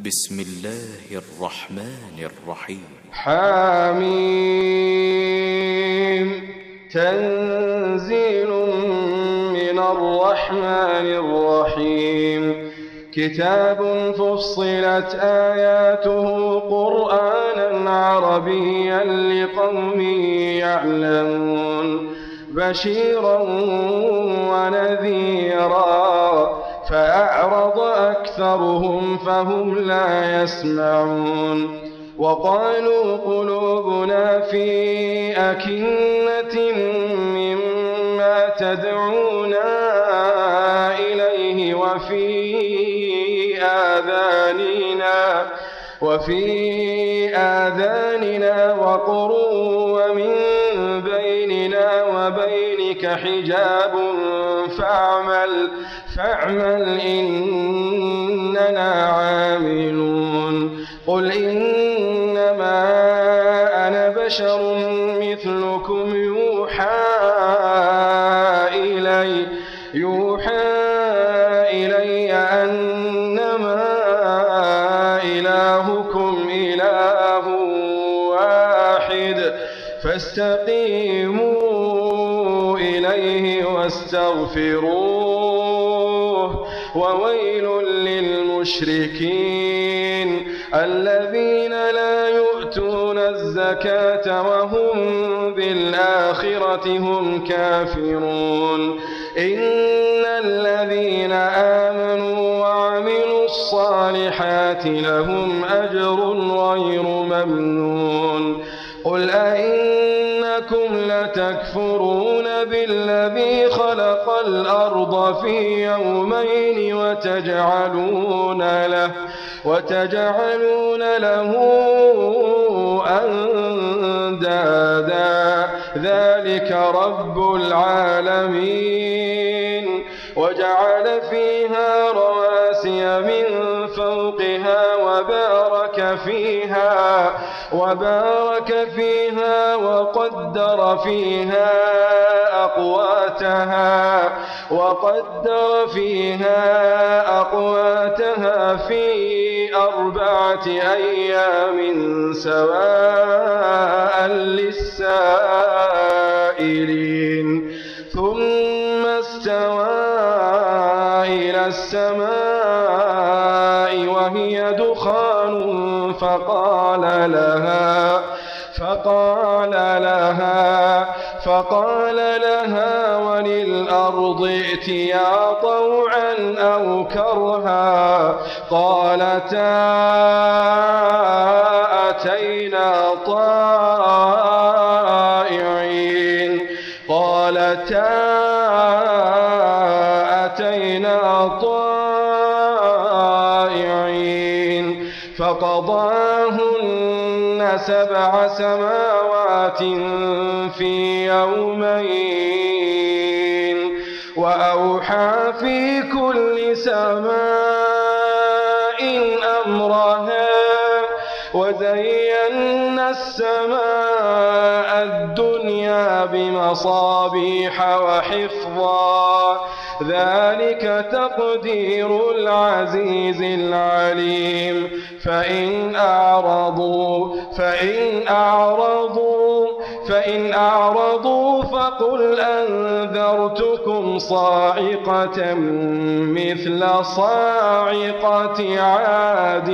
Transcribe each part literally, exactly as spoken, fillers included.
بسم الله الرحمن الرحيم. حميم. تنزيل من الرحمن الرحيم. كتاب فصلت آياته قرآنا عربيا لقوم يعلمون بشيرا ونذيرا فأعرض أكثرهم فهم لا يسمعون. وقالوا قلوبنا في أكنة مما تدعونا إليه وفي آذاننا وفي آذاننا وقر ومن بيننا وبينك حجاب فاعمل فاعمل إننا عاملون. قل إنما أنا بشر مثلكم يوحى إلي يوحى إلي أنما إلهكم إله واحد فاستقيموا إليه واستغفروه. وويل للمشركين الذين لا يؤتون الزكاة وهم بالآخرة هم كافرون. إن الذين آمنوا وعملوا الصالحات لهم أجر غير ممنون. قل أئنكم لتكفرون بالذي خلق الأرض في يومين وتجعلون له وتجعلون له أندادا ذلك رب العالمين. وجعل فيها رواسي من فوقها وبارك فيها وبارك فيها وقدر فيها أقواتها وقدر فيها أقواتها في أربعة أيام سواء للسائلين. ثم استوى إلى السماء وهي دخان فقال لها فقال لها فقال لها وللأرض ائتيا طوعا أو كرها قالتا أتينا طائعين قالتا أتينا طائعين فقضاهن سبع سماوات في يومين وأوحى في كل سماء أمرها وزينا السماء الدنيا بمصابيح وحفظا ذلك تقدير العزيز العليم. فإن أعرضوا فإن أعرضوا فإن أعرضوا فقل أنذرتكم صاعقة مثل صاعقة عاد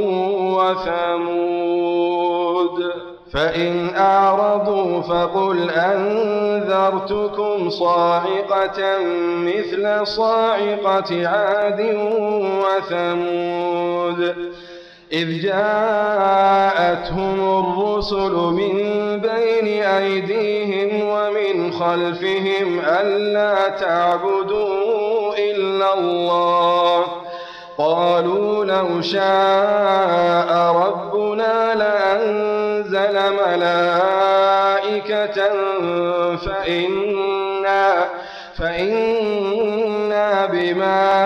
وثمود. فإن أعرضوا فقل أنذرتكم صاعقة مثل صاعقة عاد وثمود إذ جاءتهم الرسل من بين أيديهم ومن خلفهم ألا تعبدوا إلا الله قالوا لو شاء ربنا لأنزل ملائكة فإنا, فإنا بما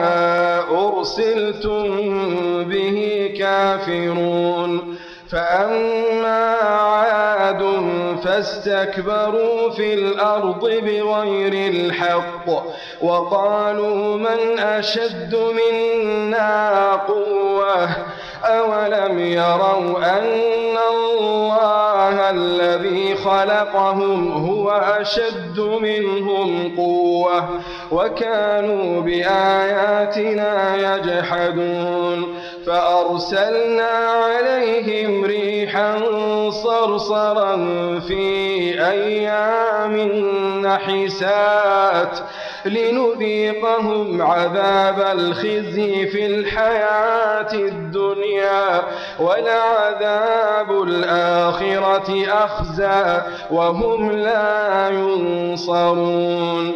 أرسلتم به كافرون. فأما عاد فاستكبروا في الأرض بغير الحق وقالوا من أشد منا قوة قوة أولم يروا أن الله الذي خلقهم هو أشد منهم قوة وكانوا بآياتنا يجحدون فأرسلنا عليهم ريحا صرصرا في أيام نحسات لنذيقهم عذاب الخزي في الحياة الدنيا ولعذاب الآخرة أخزى وهم لا ينصرون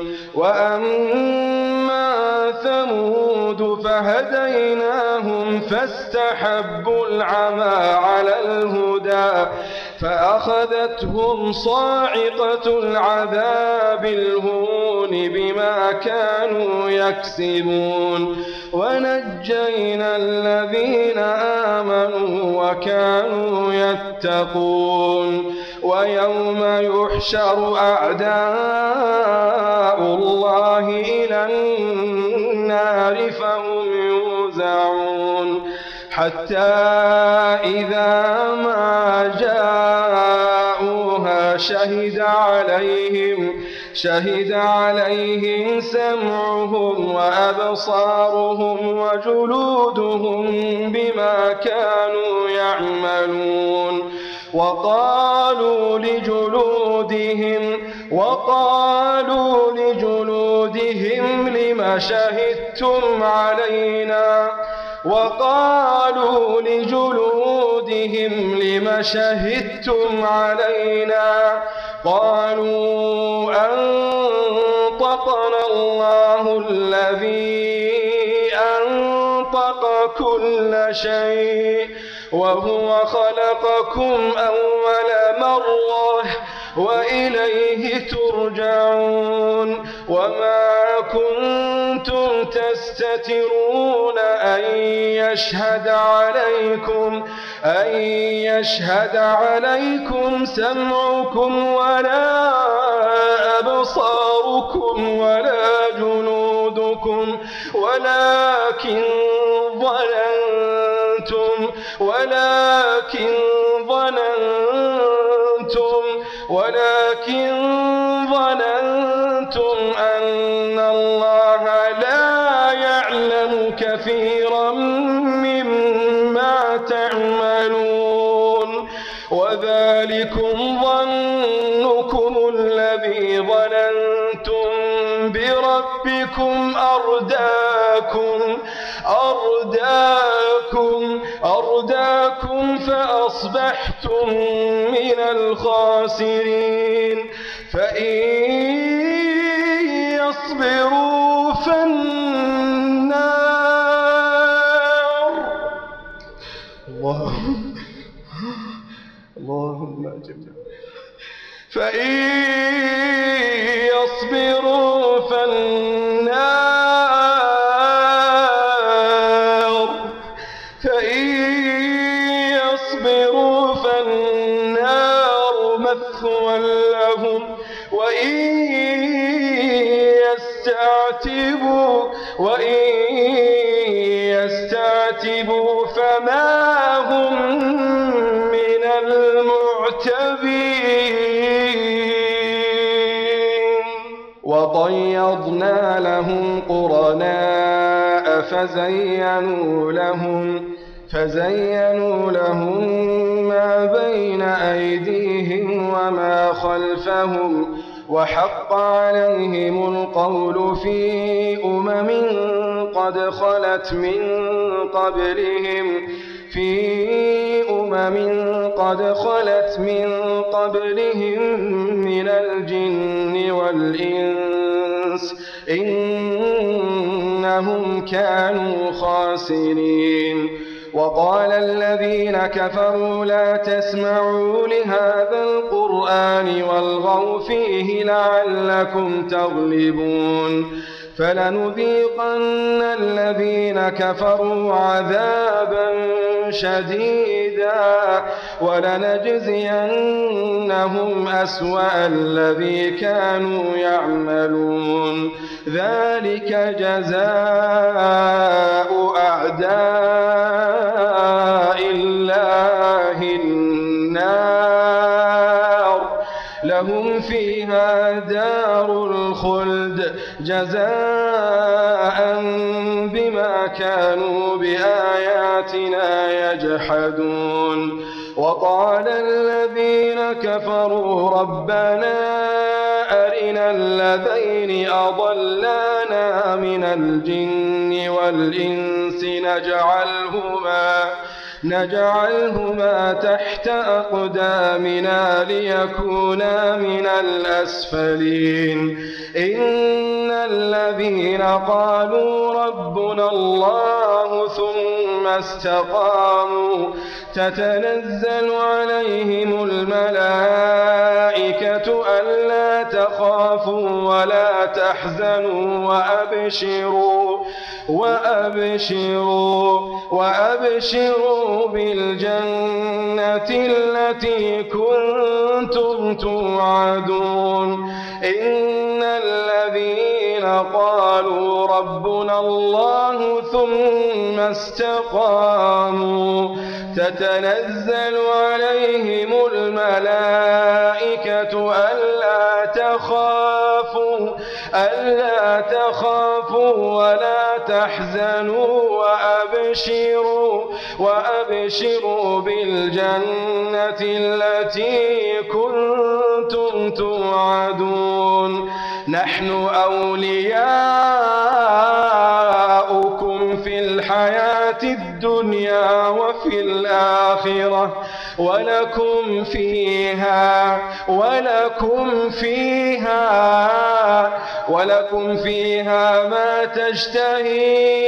وأما ثمود فهديناهم فاستحبوا العمى على الهدى فأخذتهم صاعقة العذاب الهون بما كانوا يكسبون ونجينا الذين آمنوا وكانوا يتقون ويوم يحشر أعداء الله إلى النار فهم يوزعون حتى إذا ما جاءوها شهد عليهم شهد عليهم سمعهم وأبصارهم وجلودهم بما كانوا يعملون وقالوا لجلودهم وقالوا لجلودهم لم شهدتم علينا وقالوا لجلودهم لم شهدتم علينا قالوا أنطقنا الله الذي أنطق كل شيء وهو خلقكم أول مرة وإليه ترجعون وما كنتم تستترون أن يشهد عليكم أن يشهد عليكم سمعكم ولا أبصاركم ولا جلودكم ولكن ظننتم ولكن ظننتم ولكن ظننتم أن الله لا يعلم كثيرا مما تعملون وذلكم ظنكم الذي ظننتم بربكم أرداكم أرداكم أرداكم فأصبحتم من الخاسرين فإن يصبروا فالنار اللهم اللهم أجبنا فإن يصبروا فالنار فإن يصبروا فالنار مثوى لهم وإن يستعتبوا وإن يستعتبوا فما هم من المعتبين وقيضنا لهم قرناء فزينوا لهم فزينوا لهم ما بين أيديهم وما خلفهم وحق عليهم القول في أمم قد خلت من قبلهم في أمم قد خلت من قبلهم من الجن والإنس إنهم كانوا خاسرين وقال الذين كفروا لا تسمعوا لهذا القرآن والغوا فيه لعلكم تغلبون فلنذيقن الذين كفروا عذابا شديدا ولنجزينهم أسوأ الذي كانوا يعملون ذلك جزاء أعداء الله النار لهم فيها دار الخلد جزاء بما كانوا بآياتنا يجحدون وقال الذين كفروا ربنا أرنا الذين أضلانا من الجن والإنس نجعلهما نجعلهما تحت أقدامنا ليكونا من الأسفلين إن الذين قالوا ربنا الله ثم استقاموا تتنزل عليهم الملائكة ألا تخافوا ولا تحزنوا وأبشروا وأبشروا وأبشروا بالجنة التي كنتم توعدون إن الذين قالوا ربنا الله ثم استقاموا تتنزل عليهم الملائكة ألا تخافوا ألا تخافوا ولا تحزنوا وأبشروا وأبشروا بالجنة التي كنتم توعدون نحن أولياؤكم في الحياة الدنيا وفي الآخرة ولكم فيها ولكم فيها ولكم فيها ما تشتهي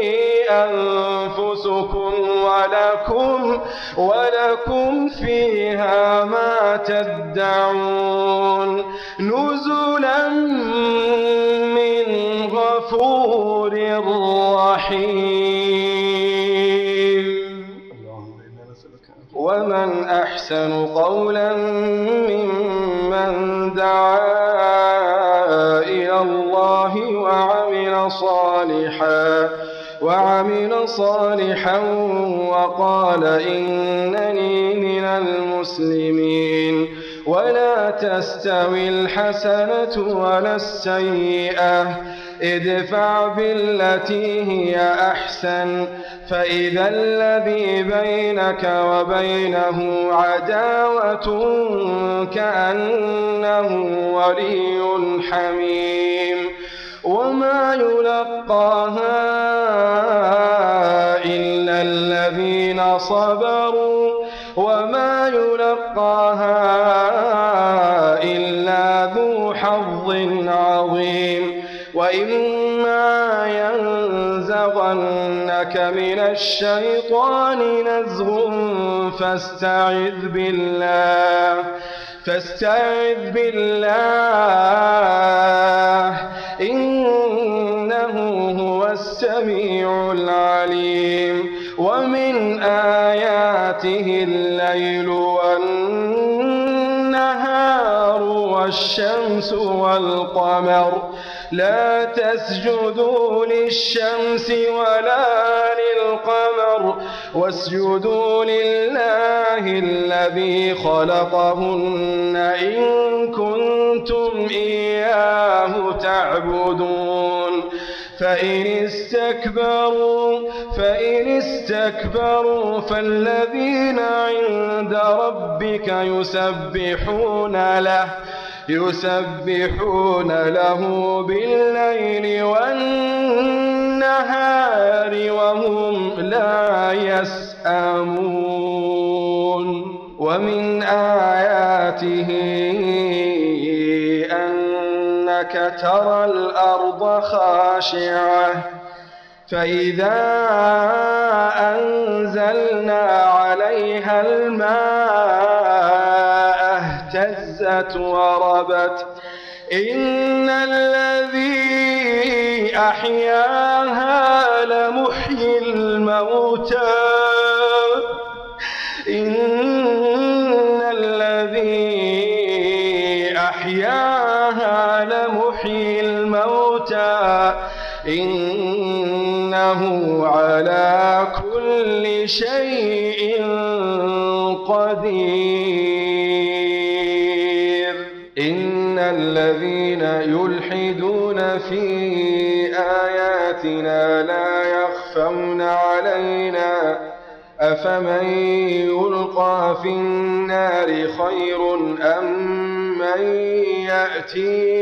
أنفسكم ولكم ولكم فيها ما تدعون نزلا من غفور رحيم ومن أحسن قولا ممن دعا إلى الله وعمل صالحا وعمل صالحا وقال إنني من المسلمين ولا تستوي الحسنة ولا السيئة ادفع بالتي هي أحسن فإذا الذي بينك وبينه عداوة كأنه ولي حميم وما يلقاها إلا الذين صبروا وما يلقاها إلا ذو حظ عظيم وإما ينزغنك من الشيطان نزغ فاستعذ بالله فاستعذ بالله إنه هو السميع العليم ومن آياته الليل والنهار والشمس والقمر لا تسجدوا للشمس ولا للقمر واسجدوا لله الذي خلقهن إن كنتم إياه تعبدون فإن استكبروا فإن استكبروا فالذين عند ربك يسبحون له يسبحون له بالليل والنهار وهم لا يسأمون ومن آياته أنك ترى الأرض خاشعة فإذا أنزلنا عليها الماء اهتزت وربت إن الذي أحياها لمحيي الموتى إنه على كل شيء قدير. إن الذين يلحدون في آياتنا لا يخفون علينا أفمن يلقى في النار خير أم من يأتي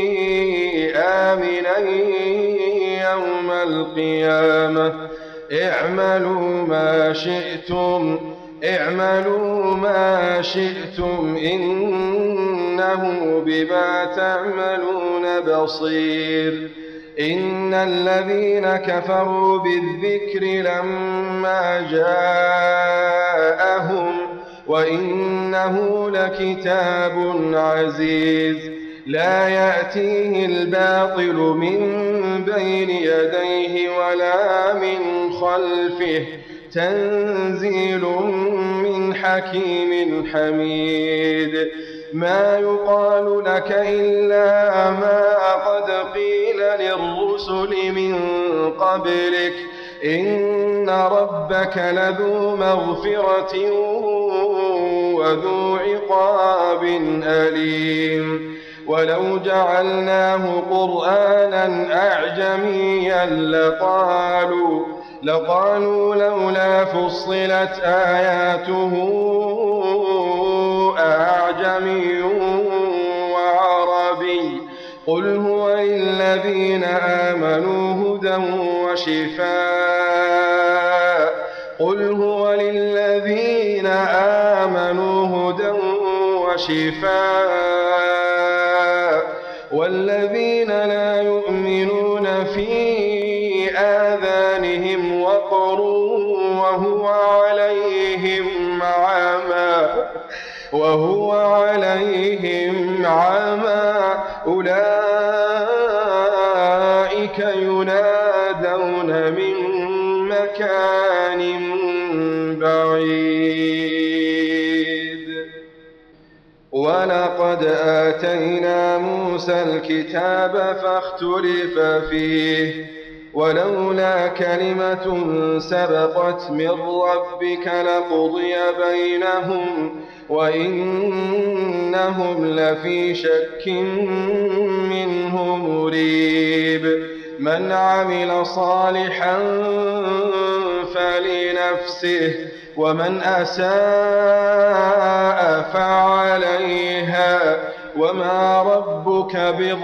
آمنا يوم القيامة اعملوا ما شئتم اعملوا ما شئتم إنه بما تعملون بصير. إن الذين كفروا بالذكر لما جاءهم وإنه لكتاب عزيز لا يأتيه الباطل من بين يديه ولا من خلفه تنزيل من حكيم حميد. ما يقال لك إلا ما قد قيل للرسل من قبلك إن ربك لذو مغفرة وذو عقاب أليم. ولو جعلناه قرآنا أعجميا لقالوا لقالوا لولا فصلت آياته أعجمي وعربي قل هو للذين آمنوا هدى وشفاء قل هو للذين آمنوا هدى وشفاء والذين لا يؤمنون في آذانهم وقر وهو عليهم عمى وهو عليهم عمى أولئك ينادون من مكان بعيد. ولقد آتينا موسى الكتاب فاختلف فيه ولولا كلمة سبقت من ربك لقضي بينهم وإنهم لفي شك منه مريب. من عمل صالحا فلنفسه ومن أساء فعليها وما ربك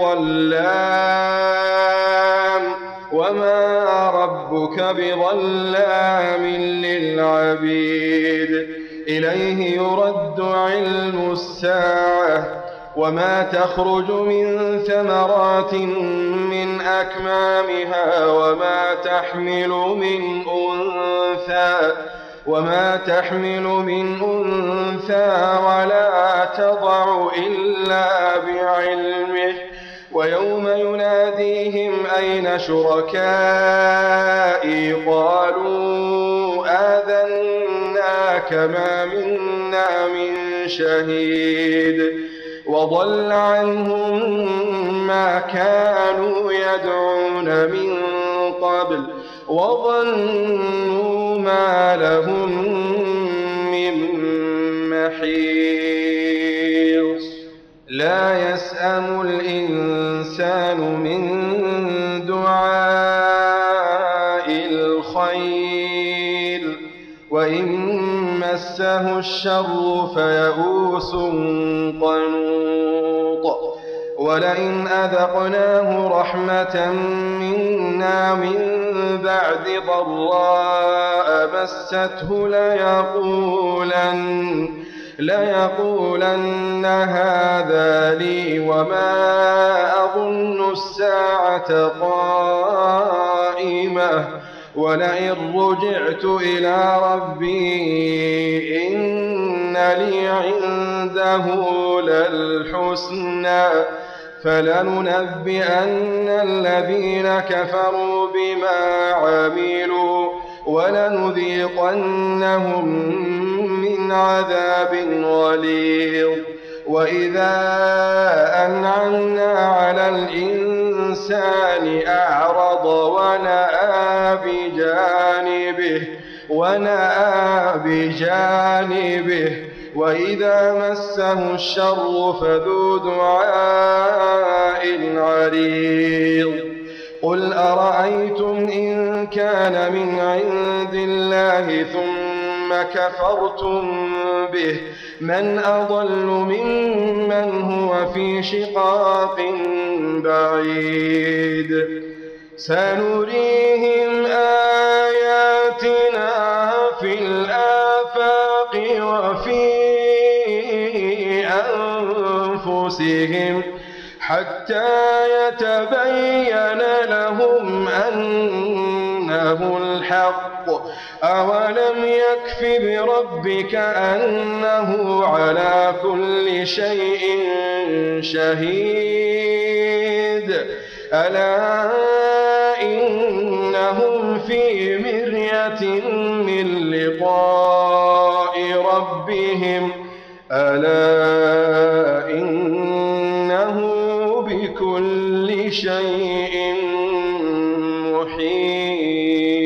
بظلام وما ربك بظلام للعبيد. إليه يرد علم الساعة وما تخرج من ثمرات من أكمامها وما تحمل من أنثى وما تحمل من أنثى ولا تضع إلا بعلمه. ويوم يناديهم أين شركائي قالوا آذناك ما منا من شهيد وضل عنهم ما كانوا يدعون من قبل وظنوا ما لهم من محيص. لا يسأم الإنسان من دعاء الخير وإن مسه الشر فيئوس قنوط. ولئن أذقناه رحمة منا من بعد ضراء مسته ليقولن ليقولن هذا لي وما أظن الساعة قائمة ولئن رجعت إلى ربي إن لي عنده للحسنى فلننبئن الذين كفروا بما عملوا ولنذيقنهم من عذاب غليظ. وإذا أنعمنا على الإنسان الإنسان أعرض ونأى بجانبه ونأى بجانبه وإذا مسه الشر فذو دعاء عريض قل أرأيتم إن كان من عند الله ثم كفرتم به من أضل ممن هو في شقاق بعيد سنريهم آياتنا في الآفاق وفي أنفسهم حتى يتبين لهم أنه الحق أولم يكف بربك أنه على كل شيء شهيد ألا إنهم في مرية من لقاء ربهم ألا إنه بكل شيء محيط